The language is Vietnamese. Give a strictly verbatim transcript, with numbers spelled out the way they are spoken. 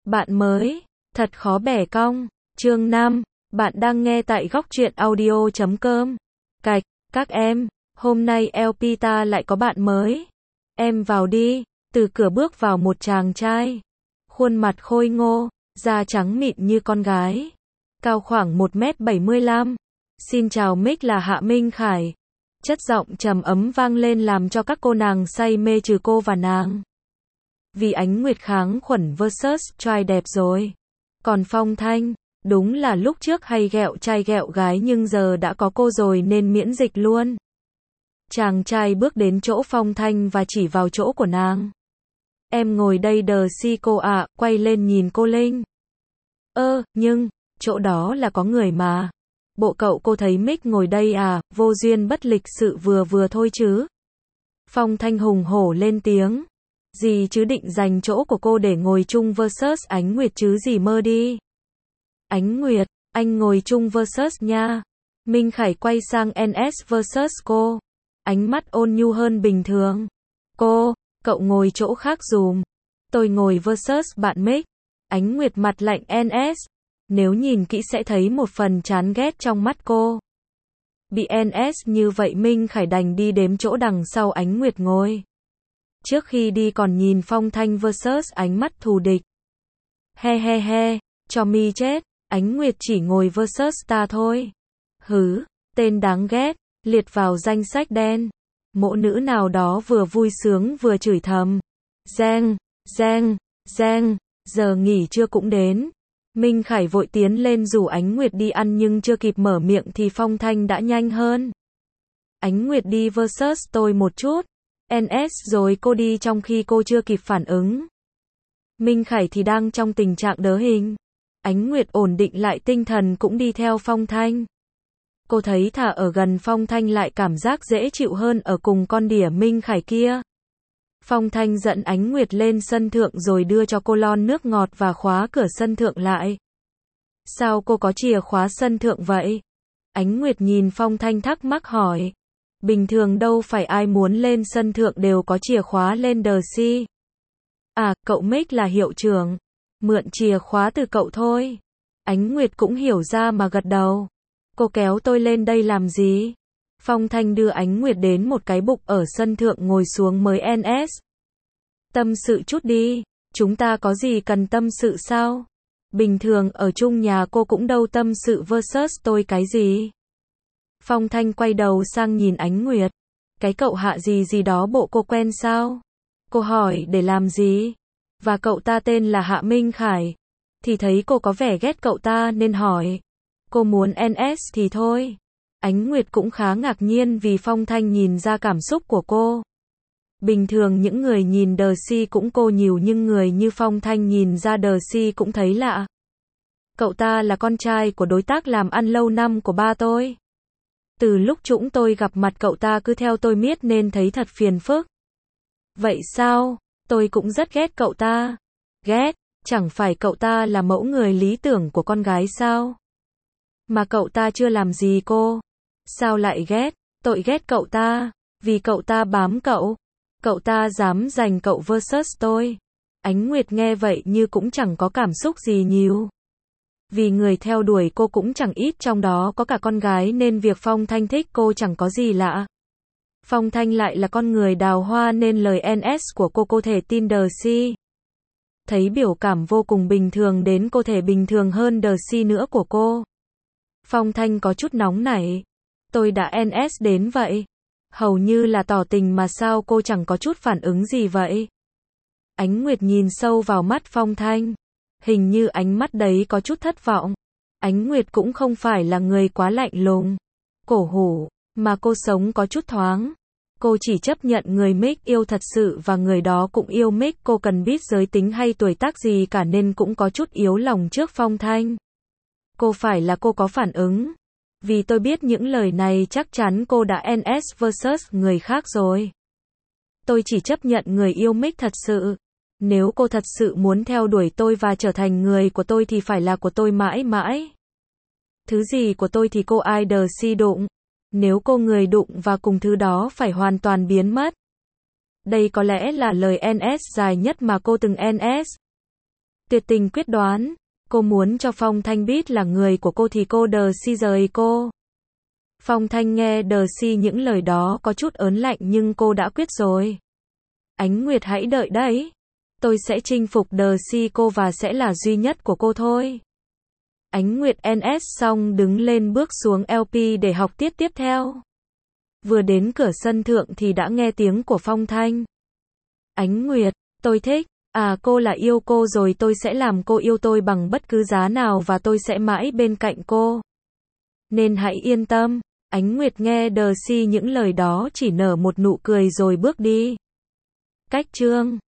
Bạn mới, thật khó bẻ cong. Chương năm, bạn đang nghe tại góc truyện audio chấm com. Cạch, các em, hôm nay lờ pê ta lại có bạn mới. Em vào đi. Từ cửa bước vào một chàng trai. Khuôn mặt khôi ngô, da trắng mịn như con gái. Cao khoảng một mét bảy mươi lăm. Xin chào, mic là Hạ Minh Khải. Chất giọng trầm ấm vang lên làm cho các cô nàng say mê trừ cô và nàng. Vì ánh nguyệt kháng khuẩn versus trai đẹp rồi. Còn Phong Thanh, đúng là lúc trước hay ghẹo trai ghẹo gái nhưng giờ đã có cô rồi nên miễn dịch luôn. Chàng trai bước đến chỗ Phong Thanh và chỉ vào chỗ của nàng. Em ngồi đây đờ si cô ạ, quay lên nhìn cô Linh. Ơ, nhưng, chỗ đó là có người mà. Bộ cậu cô thấy mic ngồi đây à, vô duyên bất lịch sự vừa vừa thôi chứ. Phong Thanh hùng hổ lên tiếng. Gì chứ, định dành chỗ của cô để ngồi chung versus Ánh Nguyệt chứ gì, mơ đi. Ánh Nguyệt, anh ngồi chung versus nha. Minh Khải quay sang en ét versus cô. Ánh mắt ôn nhu hơn bình thường. Cô, cậu ngồi chỗ khác dùm. Tôi ngồi versus bạn mic. Ánh Nguyệt mặt lạnh en ét. Nếu nhìn kỹ sẽ thấy một phần chán ghét trong mắt cô. Bị en ét như vậy Minh Khải đành đi đếm chỗ đằng sau Ánh Nguyệt ngồi. Trước khi đi còn nhìn Phong Thanh versus ánh mắt thù địch. He he he, cho mi chết, Ánh Nguyệt chỉ ngồi versus ta thôi. Hứ, tên đáng ghét, liệt vào danh sách đen. Mộ nữ nào đó vừa vui sướng vừa chửi thầm. Giang, Giang, Giang, giờ nghỉ trưa cũng đến. Minh Khải vội tiến lên rủ Ánh Nguyệt đi ăn nhưng chưa kịp mở miệng thì Phong Thanh đã nhanh hơn. Ánh Nguyệt đi versus tôi một chút. en ét rồi cô đi trong khi cô chưa kịp phản ứng. Minh Khải thì đang trong tình trạng đớ hình. Ánh Nguyệt ổn định lại tinh thần cũng đi theo Phong Thanh. Cô thấy thà ở gần Phong Thanh lại cảm giác dễ chịu hơn ở cùng con đỉa Minh Khải kia. Phong Thanh dẫn Ánh Nguyệt lên sân thượng rồi đưa cho cô lon nước ngọt và khóa cửa sân thượng lại. Sao cô có chìa khóa sân thượng vậy? Ánh Nguyệt nhìn Phong Thanh thắc mắc hỏi. Bình thường đâu phải ai muốn lên sân thượng đều có chìa khóa lên đờ si. À, cậu mic là hiệu trưởng. Mượn chìa khóa từ cậu thôi. Ánh Nguyệt cũng hiểu ra mà gật đầu. Cô kéo tôi lên đây làm gì? Phong Thanh đưa Ánh Nguyệt đến một cái bục ở sân thượng ngồi xuống mới en ét. Tâm sự chút đi. Chúng ta có gì cần tâm sự sao? Bình thường ở chung nhà cô cũng đâu tâm sự versus tôi cái gì. Phong Thanh quay đầu sang nhìn Ánh Nguyệt. Cái cậu Hạ gì gì đó bộ cô quen sao? Cô hỏi để làm gì? Và cậu ta tên là Hạ Minh Khải. Thì thấy cô có vẻ ghét cậu ta nên hỏi. Cô muốn en ét thì thôi. Ánh Nguyệt cũng khá ngạc nhiên vì Phong Thanh nhìn ra cảm xúc của cô. Bình thường những người nhìn đờ si cũng cô nhiều nhưng người như Phong Thanh nhìn ra đờ si cũng thấy lạ. Cậu ta là con trai của đối tác làm ăn lâu năm của ba tôi. Từ lúc chúng tôi gặp mặt cậu ta cứ theo tôi miết nên thấy thật phiền phức. Vậy sao? Tôi cũng rất ghét cậu ta. Ghét? Chẳng phải cậu ta là mẫu người lý tưởng của con gái sao? Mà cậu ta chưa làm gì cô. Sao lại ghét? Tôi ghét cậu ta. Vì cậu ta bám cậu. Cậu ta dám giành cậu versus tôi. Ánh Nguyệt nghe vậy như cũng chẳng có cảm xúc gì nhiều. Vì người theo đuổi cô cũng chẳng ít, trong đó có cả con gái nên việc Phong Thanh thích cô chẳng có gì lạ. Phong Thanh lại là con người đào hoa nên lời en ét của cô cô thể tin đờ si. Thấy biểu cảm vô cùng bình thường đến cô thể bình thường hơn đờ si nữa của cô. Phong Thanh có chút nóng nảy. Tôi đã en ét đến vậy. Hầu như là tỏ tình mà sao cô chẳng có chút phản ứng gì vậy? Ánh Nguyệt nhìn sâu vào mắt Phong Thanh. Hình như ánh mắt đấy có chút thất vọng. Ánh Nguyệt cũng không phải là người quá lạnh lùng, cổ hủ, mà cô sống có chút thoáng. Cô chỉ chấp nhận người mic yêu thật sự và người đó cũng yêu mic, cô cần biết giới tính hay tuổi tác gì cả nên cũng có chút yếu lòng trước Phong Thanh. Cô phải là cô có phản ứng. Vì tôi biết những lời này chắc chắn cô đã en ét versus người khác rồi. Tôi chỉ chấp nhận người yêu mic thật sự. Nếu cô thật sự muốn theo đuổi tôi và trở thành người của tôi thì phải là của tôi mãi mãi. Thứ gì của tôi thì cô ai đờ si đụng. Nếu cô người đụng và cùng thứ đó phải hoàn toàn biến mất. Đây có lẽ là lời en ét dài nhất mà cô từng en ét. Tuyệt tình quyết đoán. Cô muốn cho Phong Thanh biết là người của cô thì cô đờ si rời cô. Phong Thanh nghe đờ si những lời đó có chút ớn lạnh nhưng cô đã quyết rồi. Ánh Nguyệt hãy đợi đấy. Tôi sẽ chinh phục đờ si cô và sẽ là duy nhất của cô thôi. Ánh Nguyệt en ét xong đứng lên bước xuống lờ pê để học tiết tiếp theo. Vừa đến cửa sân thượng thì đã nghe tiếng của Phong Thanh. Ánh Nguyệt, tôi thích. À cô là yêu cô rồi, tôi sẽ làm cô yêu tôi bằng bất cứ giá nào và tôi sẽ mãi bên cạnh cô. Nên hãy yên tâm. Ánh Nguyệt nghe đờ si những lời đó chỉ nở một nụ cười rồi bước đi. Cách chương